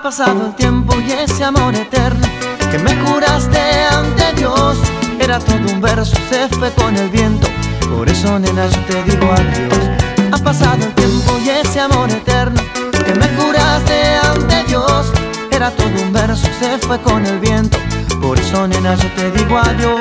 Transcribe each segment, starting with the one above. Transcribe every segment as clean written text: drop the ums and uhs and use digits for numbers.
pasado el tiempo y ese amor eterno que me juraste ante Dios era todo un verso, se fue con el viento. Por eso, nena, yo te digo adiós. Ha pasado el tiempo y ese amor eterno que me juraste ante Dios era todo un verso, se fue con el viento. Por eso, nena, yo te digo adiós.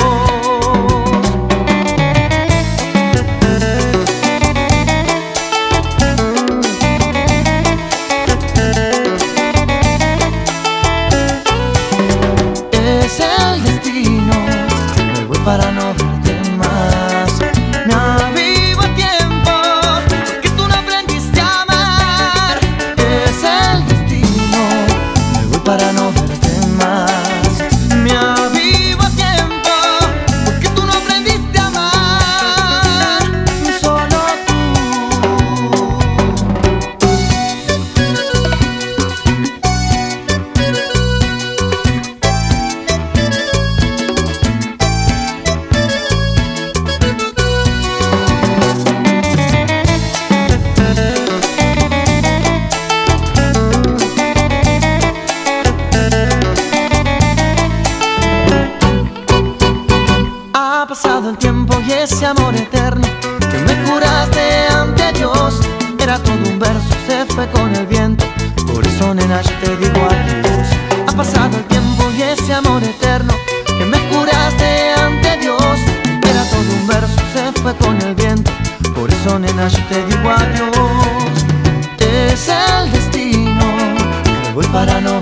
Es el destino, me voy para no verte más. No vivo a tiempo, que tú no aprendiste a amar. Es el destino, me voy para no verte más. Me avivo a tiempo, porque tú no aprendiste a amar. Solo ha pasado el tiempo y ese amor eterno que me juraste ante Dios era todo un verso, se fue con el viento. Por eso, nena, yo te digo adiós. Ha pasado el tiempo y ese amor eterno que me juraste ante Dios era todo un verso, se fue con el viento. Por eso, nena, yo te digo adiós. Es el destino, me voy para no